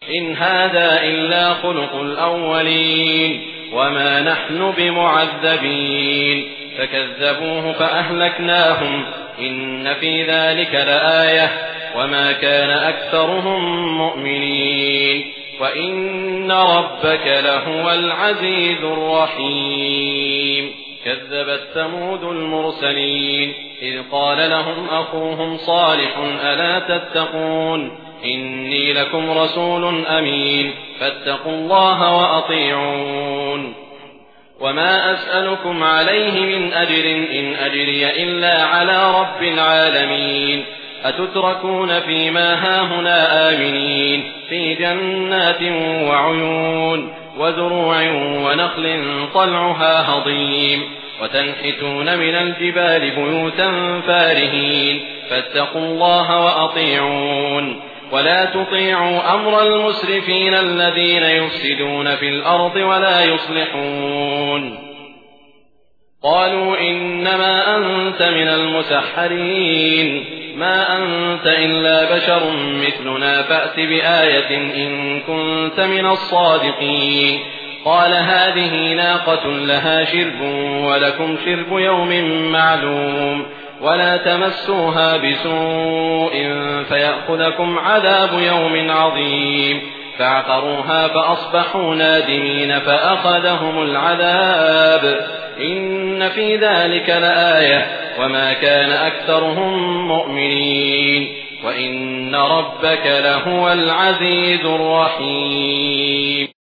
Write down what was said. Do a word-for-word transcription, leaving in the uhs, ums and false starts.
إن هذا إلا خلق الأولين وما نحن بمعذبين فكذبوه فأهلكناهم إن في ذلك لآية وما كان أكثرهم مؤمنين وإن ربك لهو العزيز الرحيم. كذبت ثمود المرسلين إذ قال لهم أخوهم صالح ألا تتقون إني لكم رسول أمين فاتقوا الله وأطيعون. وما أسألكم عليه من أجر إن أجري إلا على رب العالمين. أتتركون فيما هاهنا آمنين في جنات وعيون وزروع ونخل طلعها هضيم وتنحتون من الجبال بيوتا فارهين فاتقوا الله وأطيعون. ولا تطيعوا أمر المسرفين الذين يفسدون في الأرض ولا يصلحون. قالوا إنما أنت من المسحرين ما أنت إلا بشر مثلنا فأت بآية إن كنت من الصادقين. قال هذه ناقة لها شرب ولكم شرب يوم معلوم ولا تمسوها بسوء فيأخذكم عذاب يوم عظيم. فعقروها فأصبحوا نادمين فأخذهم العذاب إن في ذلك لآية وما كان أكثرهم مؤمنين وإن ربك لهو العزيز الرحيم.